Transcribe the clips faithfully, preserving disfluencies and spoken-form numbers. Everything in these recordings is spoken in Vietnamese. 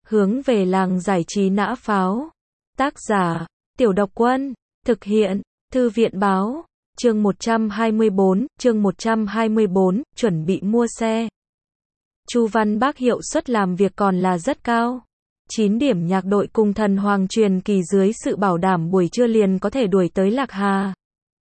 Hướng về làng giải trí nã pháo. Tác giả, Tiểu Độc Quân. Thực hiện, Thư viện báo. Chương một trăm hai mươi bốn, chương một trăm hai mươi bốn, chuẩn bị mua xe. Chu Văn Bác hiệu suất làm việc còn là rất cao. chín điểm nhạc đội cùng thần hoàng truyền kỳ dưới sự bảo đảm buổi trưa liền có thể đuổi tới Lạc Hà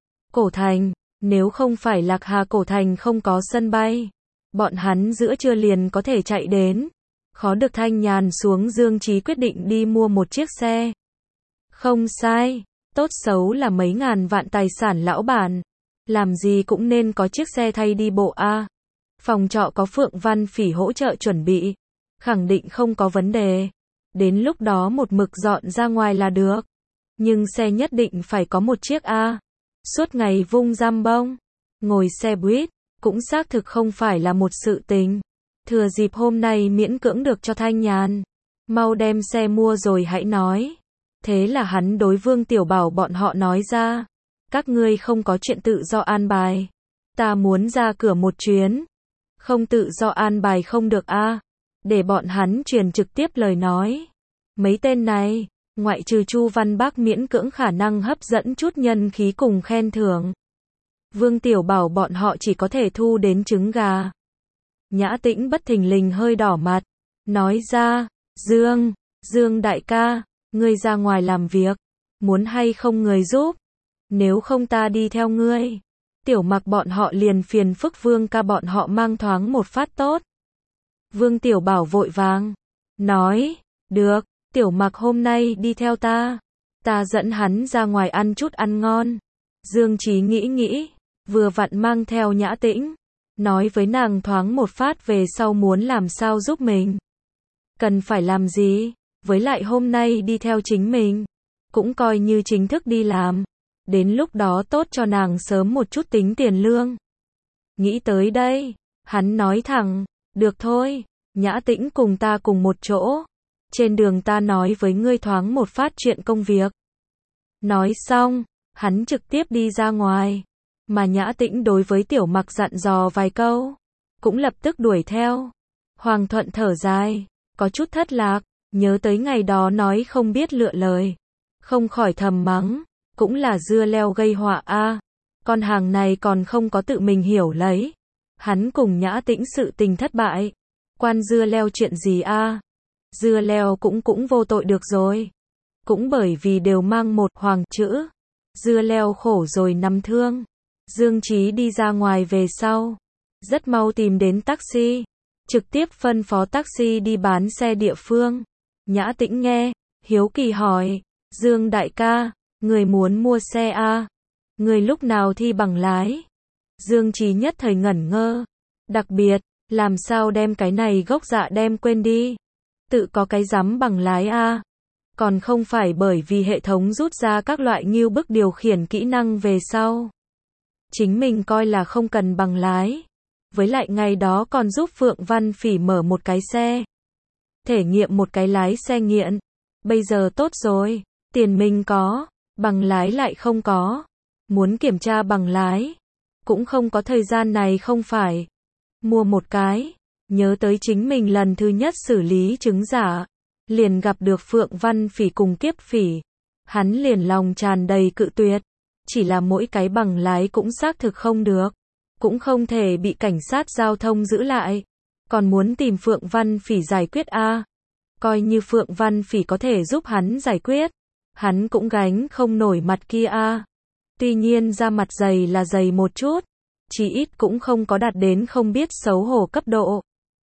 Cổ Thành. Nếu không phải Lạc Hà Cổ Thành không có sân bay, bọn hắn giữa trưa liền có thể chạy đến. Khó được thanh nhàn xuống, Dương Chí quyết định đi mua một chiếc xe. Không sai, tốt xấu là mấy ngàn vạn tài sản lão bản, làm gì cũng nên có chiếc xe thay đi bộ a. Phòng trọ có Phượng Văn Phỉ hỗ trợ chuẩn bị, khẳng định không có vấn đề. Đến lúc đó một mực dọn ra ngoài là được. Nhưng xe nhất định phải có một chiếc a. Suốt ngày vung răm bông, ngồi xe buýt, cũng xác thực không phải là một sự tình. Thừa dịp hôm nay miễn cưỡng được cho thanh nhàn, mau đem xe mua rồi hãy nói. Thế là hắn đối Vương Tiểu Bảo bọn họ nói ra, các ngươi không có chuyện tự do an bài, ta muốn ra cửa một chuyến. Không tự do an bài không được a. Để bọn hắn truyền trực tiếp lời nói. Mấy tên này, ngoại trừ Chu Văn Bác miễn cưỡng khả năng hấp dẫn chút nhân khí cùng khen thưởng, Vương Tiểu Bảo bọn họ chỉ có thể thu đến trứng gà. Nhã Tĩnh bất thình lình hơi đỏ mặt, nói ra, Dương, Dương đại ca, ngươi ra ngoài làm việc, muốn hay không người giúp? Nếu không ta đi theo ngươi. Tiểu Mặc bọn họ liền phiền phức Vương ca bọn họ mang thoáng một phát tốt. Vương Tiểu Bảo vội vàng, nói, được, Tiểu Mặc hôm nay đi theo ta, ta dẫn hắn ra ngoài ăn chút ăn ngon. Dương Chí nghĩ nghĩ, vừa vặn mang theo Nhã Tĩnh, nói với nàng thoáng một phát về sau muốn làm sao giúp mình. Cần phải làm gì, với lại hôm nay đi theo chính mình, cũng coi như chính thức đi làm. Đến lúc đó tốt cho nàng sớm một chút tính tiền lương. Nghĩ tới đây, hắn nói thẳng, được thôi, Nhã Tĩnh cùng ta cùng một chỗ. Trên đường ta nói với ngươi thoáng một phát chuyện công việc. Nói xong, hắn trực tiếp đi ra ngoài. Mà Nhã Tĩnh đối với Tiểu Mặc dặn dò vài câu, cũng lập tức đuổi theo. Hoàng Thuận thở dài, có chút thất lạc, nhớ tới ngày đó nói không biết lựa lời, không khỏi thầm mắng, cũng là dưa leo gây họa a. Con hàng này còn không có tự mình hiểu lấy. Hắn cùng Nhã Tĩnh sự tình thất bại, quan dưa leo chuyện gì a? Dưa leo cũng cũng vô tội được rồi. Cũng bởi vì đều mang một hoàng chữ, dưa leo khổ rồi nằm thương. Dương Chí đi ra ngoài về sau, rất mau tìm đến taxi, trực tiếp phân phó taxi đi bán xe địa phương. Nhã Tĩnh nghe, hiếu kỳ hỏi, Dương đại ca, người muốn mua xe a? Người lúc nào thi bằng lái? Dương Chí nhất thời ngẩn ngơ, đặc biệt, làm sao đem cái này gốc dạ đem quên đi. Tự có cái dám bằng lái a? Còn không phải bởi vì hệ thống rút ra các loại ngưu bức điều khiển kỹ năng về sau, chính mình coi là không cần bằng lái. Với lại ngày đó còn giúp Phượng Văn Phỉ mở một cái xe, thể nghiệm một cái lái xe nghiện. Bây giờ tốt rồi, tiền mình có, bằng lái lại không có. Muốn kiểm tra bằng lái, cũng không có thời gian này không phải. Mua một cái, nhớ tới chính mình lần thứ nhất xử lý chứng giả, liền gặp được Phượng Văn Phỉ cùng Kiếp Phỉ. Hắn liền lòng tràn đầy cự tuyệt. Chỉ là mỗi cái bằng lái cũng xác thực không được, cũng không thể bị cảnh sát giao thông giữ lại. Còn muốn tìm Phượng Văn Phỉ giải quyết a. Coi như Phượng Văn Phỉ có thể giúp hắn giải quyết, hắn cũng gánh không nổi mặt kia a. Tuy nhiên da mặt dày là dày một chút, chí ít cũng không có đạt đến không biết xấu hổ cấp độ.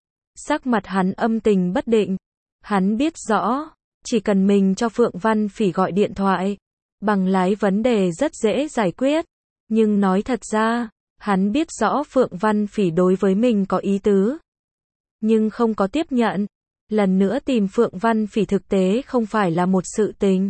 Sắc mặt hắn âm tình bất định, hắn biết rõ, chỉ cần mình cho Phượng Văn Phỉ gọi điện thoại, bằng lái vấn đề rất dễ giải quyết. Nhưng nói thật ra, hắn biết rõ Phượng Văn Phỉ đối với mình có ý tứ, nhưng không có tiếp nhận. Lần nữa tìm Phượng Văn Phỉ thực tế không phải là một sự tình.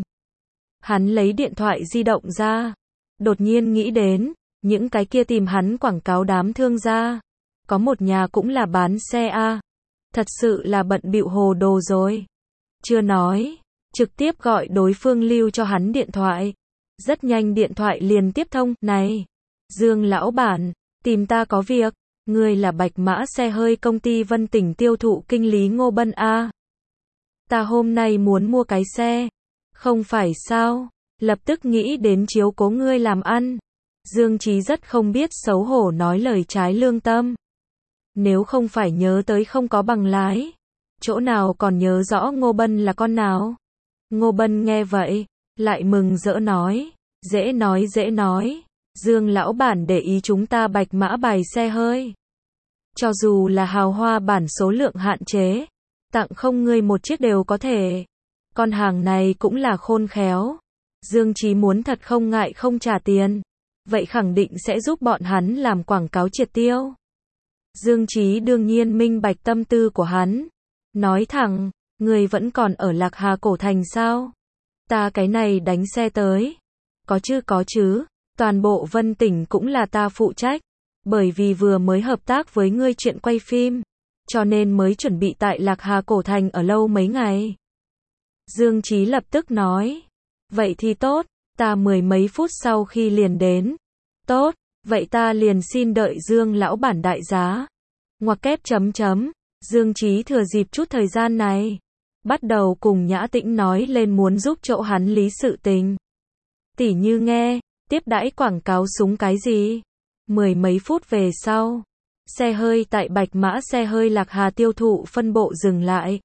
Hắn lấy điện thoại di động ra, đột nhiên nghĩ đến, những cái kia tìm hắn quảng cáo đám thương gia, có một nhà cũng là bán xe a. Thật sự là bận bịu hồ đồ rồi. Chưa nói, trực tiếp gọi đối phương lưu cho hắn điện thoại. Rất nhanh điện thoại liền tiếp thông, này, Dương lão bản, tìm ta có việc, ngươi là Bạch Mã xe hơi công ty Vân Tỉnh tiêu thụ kinh lý Ngô Bân a. Ta hôm nay muốn mua cái xe. Không phải sao? Lập tức nghĩ đến chiếu cố ngươi làm ăn. Dương Chí rất không biết xấu hổ nói lời trái lương tâm. Nếu không phải nhớ tới không có bằng lái, chỗ nào còn nhớ rõ Ngô Bân là con nào. Ngô Bân nghe vậy, lại mừng rỡ nói, dễ nói dễ nói, Dương lão bản để ý chúng ta bạch mã bài xe hơi. Cho dù là hào hoa bản số lượng hạn chế, tặng không ngươi một chiếc đều có thể. Con hàng này cũng là khôn khéo. Dương Chí muốn thật không ngại không trả tiền, vậy khẳng định sẽ giúp bọn hắn làm quảng cáo triệt tiêu. Dương Chí đương nhiên minh bạch tâm tư của hắn, nói thẳng, người vẫn còn ở Lạc Hà cổ thành sao? Ta cái này đánh xe tới. Có chứ có chứ, toàn bộ Vân tỉnh cũng là ta phụ trách, bởi vì vừa mới hợp tác với ngươi chuyện quay phim, cho nên mới chuẩn bị tại Lạc Hà cổ thành ở lâu mấy ngày. Dương Chí lập tức nói, vậy thì tốt, ta mười mấy phút sau khi liền đến. Tốt, vậy ta liền xin đợi Dương lão bản đại giá. Ngoặc kép chấm chấm, Dương Chí thừa dịp chút thời gian này, bắt đầu cùng Nhã Tĩnh nói lên muốn giúp chỗ hắn lý sự tình. Tỉ như nghe, tiếp đãi quảng cáo súng cái gì. Mười mấy phút về sau, xe hơi tại Bạch Mã xe hơi Lạc Hà tiêu thụ phân bộ dừng lại.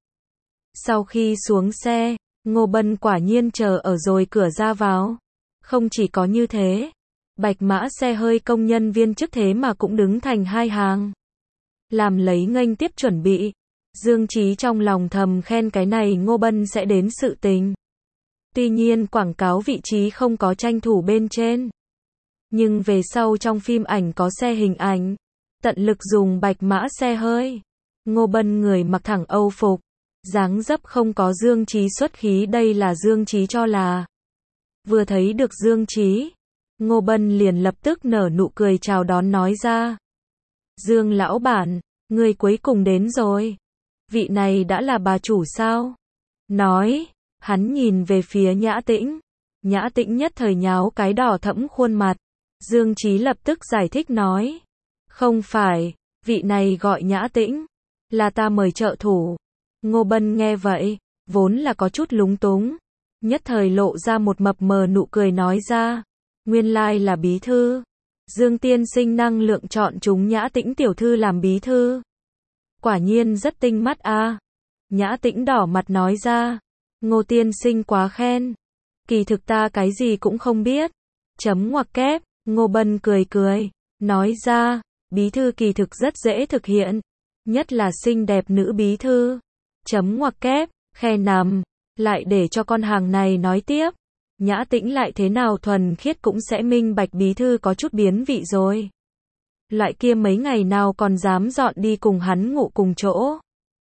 Sau khi xuống xe, Ngô Bân quả nhiên chờ ở rồi cửa ra vào. Không chỉ có như thế, Bạch Mã xe hơi công nhân viên chức thế mà cũng đứng thành hai hàng, làm lấy nghênh tiếp chuẩn bị. Dương Chí trong lòng thầm khen cái này Ngô Bân sẽ đến sự tình. Tuy nhiên quảng cáo vị trí không có tranh thủ bên trên, nhưng về sau trong phim ảnh có xe hình ảnh, tận lực dùng Bạch Mã xe hơi. Ngô Bân người mặc thẳng Âu phục, dáng dấp không có Dương Chí xuất khí, đây là Dương Chí cho là. Vừa thấy được Dương Chí, Ngô Bân liền lập tức nở nụ cười chào đón nói ra, Dương lão bản, người cuối cùng đến rồi. Vị này đã là bà chủ sao? Nói, hắn nhìn về phía Nhã Tĩnh. Nhã Tĩnh nhất thời nháo cái đỏ thẫm khuôn mặt. Dương Chí lập tức giải thích nói, không phải, vị này gọi Nhã Tĩnh, là ta mời trợ thủ. Ngô Bân nghe vậy, vốn là có chút lúng túng, nhất thời lộ ra một mập mờ nụ cười nói ra, nguyên lai là bí thư. Dương tiên sinh năng lượng chọn chúng Nhã Tĩnh tiểu thư làm bí thư. Quả nhiên rất tinh mắt a. À. Nhã Tĩnh đỏ mặt nói ra, Ngô tiên sinh quá khen. Kỳ thực ta cái gì cũng không biết. Chấm ngoặc kép, Ngô Bân cười cười, nói ra, bí thư kỳ thực rất dễ thực hiện, nhất là xinh đẹp nữ bí thư. Chấm ngoặc kép, khe nằm, lại để cho con hàng này nói tiếp. Nhã Tĩnh lại thế nào thuần khiết cũng sẽ minh bạch bí thư có chút biến vị rồi. Loại kia mấy ngày nào còn dám dọn đi cùng hắn ngủ cùng chỗ.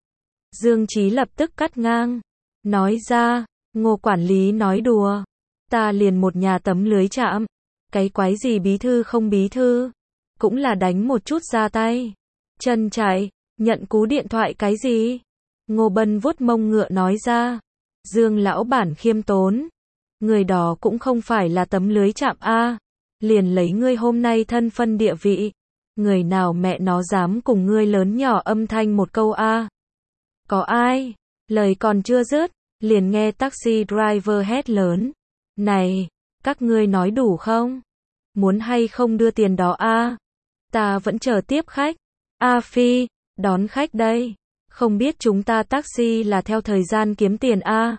Dương Chí lập tức cắt ngang, nói ra, Ngô quản lý nói đùa, ta liền một nhà tấm lưới chạm, cái quái gì bí thư không bí thư, cũng là đánh một chút ra tay. Chân chạy, nhận cú điện thoại cái gì? Ngô Bân vuốt mông ngựa nói ra, Dương lão bản khiêm tốn, người đó cũng không phải là tấm lưới chạm a, liền lấy ngươi hôm nay thân phân địa vị, người nào mẹ nó dám cùng ngươi lớn nhỏ âm thanh một câu a? Có ai? Lời còn chưa dứt, liền nghe taxi driver hét lớn, này, các ngươi nói đủ không? Muốn hay không đưa tiền đó a? Ta vẫn chờ tiếp khách. A Phi, đón khách đây. Không biết chúng ta taxi là theo thời gian kiếm tiền a?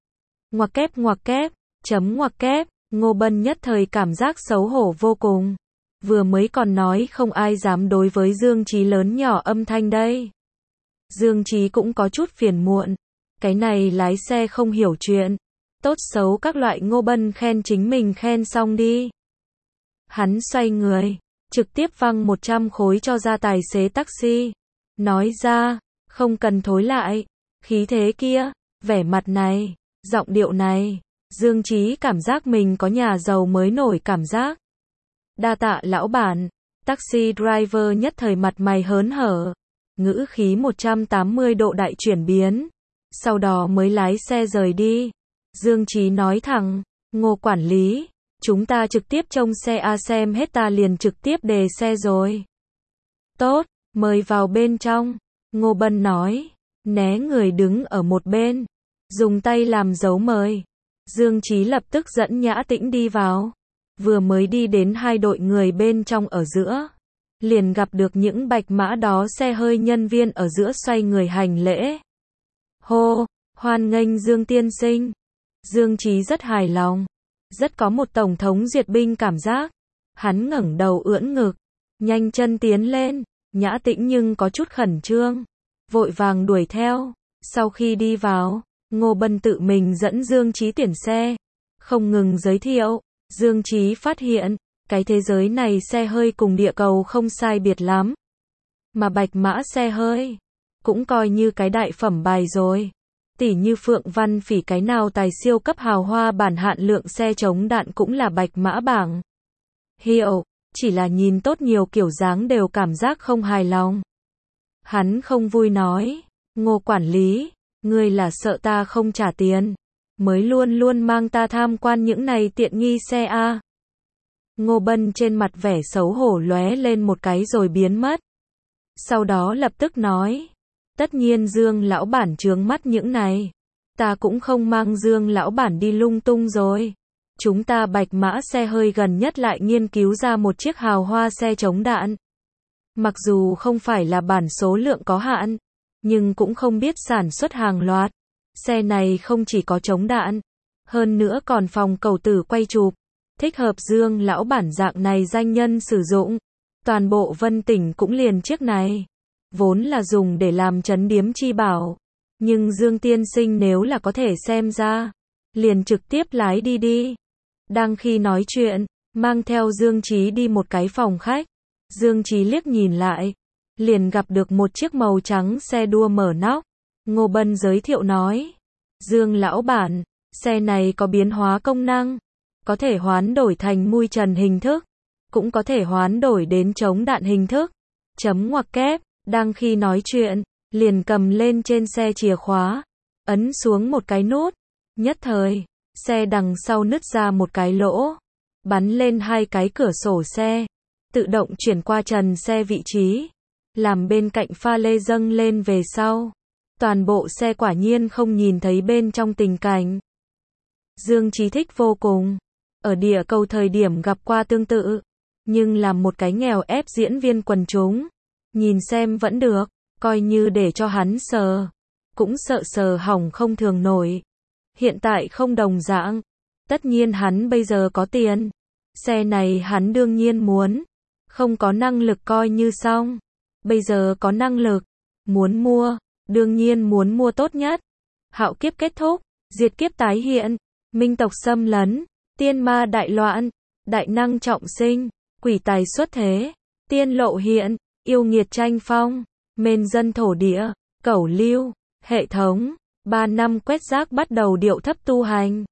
Ngoặc kép ngoặc kép, chấm ngoặc kép, Ngô Bân nhất thời cảm giác xấu hổ vô cùng. Vừa mới còn nói không ai dám đối với Dương Chí lớn nhỏ âm thanh đây. Dương Chí cũng có chút phiền muộn. Cái này lái xe không hiểu chuyện. Tốt xấu các loại Ngô Bân khen chính mình khen xong đi. Hắn xoay người, trực tiếp văng một trăm khối cho ra tài xế taxi. Nói ra, không cần thối lại. Khí thế kia, vẻ mặt này, giọng điệu này. Dương Chí cảm giác mình có nhà giàu mới nổi cảm giác. Đa tạ lão bản. Taxi driver nhất thời mặt mày hớn hở, ngữ khí một trăm tám mươi độ đại chuyển biến, sau đó mới lái xe rời đi. Dương Chí nói thẳng, Ngô quản lý, chúng ta trực tiếp trông xe a, xem hết ta liền trực tiếp đề xe rồi. Tốt, mời vào bên trong. Ngô Bân nói, né người đứng ở một bên. dùng tay làm dấu mời. Dương Chí lập tức dẫn Nhã Tĩnh đi vào. Vừa mới đi đến hai đội người bên trong ở giữa, liền gặp được những bạch mã đó xe hơi nhân viên ở giữa xoay người hành lễ. Hô, hoan nghênh Dương tiên sinh. Dương Chí rất hài lòng, rất có một tổng thống duyệt binh cảm giác. Hắn ngẩng đầu ưỡn ngực, nhanh chân tiến lên. Nhã Tĩnh nhưng có chút khẩn trương, vội vàng đuổi theo. Sau khi đi vào, Ngô Bân tự mình dẫn Dương Chí tuyển xe, không ngừng giới thiệu. Dương Chí phát hiện, cái thế giới này xe hơi cùng địa cầu không sai biệt lắm. Mà bạch mã xe hơi, cũng coi như cái đại phẩm bài rồi. Tỉ như Phượng Văn Phỉ cái nào tài siêu cấp hào hoa bản hạn lượng xe chống đạn cũng là bạch mã bảng hiệu, chỉ là nhìn tốt nhiều kiểu dáng đều cảm giác không hài lòng. Hắn không vui nói, Ngô quản lý, ngươi là sợ ta không trả tiền, mới luôn luôn mang ta tham quan những này tiện nghi xe a. Ngô Bân trên mặt vẻ xấu hổ lóe lên một cái rồi biến mất. Sau đó lập tức nói, tất nhiên Dương lão bản chướng mắt những này, ta cũng không mang Dương lão bản đi lung tung rồi. Chúng ta bạch mã xe hơi gần nhất lại nghiên cứu ra một chiếc hào hoa xe chống đạn. Mặc dù không phải là bản số lượng có hạn, nhưng cũng không biết sản xuất hàng loạt. Xe này không chỉ có chống đạn, hơn nữa còn phòng cầu tử quay chụp, thích hợp Dương lão bản dạng này danh nhân sử dụng. Toàn bộ Vân tỉnh cũng liền chiếc này, vốn là dùng để làm trấn điếm chi bảo, nhưng Dương tiên sinh nếu là có thể xem ra, liền trực tiếp lái đi đi. Đang khi nói chuyện, mang theo Dương Chí đi một cái phòng khách. Dương Chí liếc nhìn lại, liền gặp được một chiếc màu trắng xe đua mở nóc. Ngô Bân giới thiệu nói, Dương lão bản, xe này có biến hóa công năng, có thể hoán đổi thành mui trần hình thức, cũng có thể hoán đổi đến chống đạn hình thức. Chấm ngoặc kép, đang khi nói chuyện, liền cầm lên trên xe chìa khóa, ấn xuống một cái nút, nhất thời, xe đằng sau nứt ra một cái lỗ, bắn lên hai cái cửa sổ xe, tự động chuyển qua trần xe vị trí, làm bên cạnh pha lê dâng lên về sau. Toàn bộ xe quả nhiên không nhìn thấy bên trong tình cảnh. Dương Chí thích vô cùng. Ở địa cầu thời điểm gặp qua tương tự, nhưng làm một cái nghèo ép diễn viên quần chúng, nhìn xem vẫn được, coi như để cho hắn sờ, cũng sợ sờ hỏng không thường nổi. Hiện tại không đồng dạng, tất nhiên hắn bây giờ có tiền, xe này hắn đương nhiên muốn, không có năng lực coi như xong, bây giờ có năng lực, muốn mua, đương nhiên muốn mua tốt nhất. Hạo kiếp kết thúc, diệt kiếp tái hiện, minh tộc xâm lấn, tiên ma đại loạn, đại năng trọng sinh, quỷ tài xuất thế, tiên lộ hiện, yêu nghiệt tranh phong, mên dân thổ địa, cẩu lưu, hệ thống, ba năm quét rác bắt đầu điệu thấp tu hành.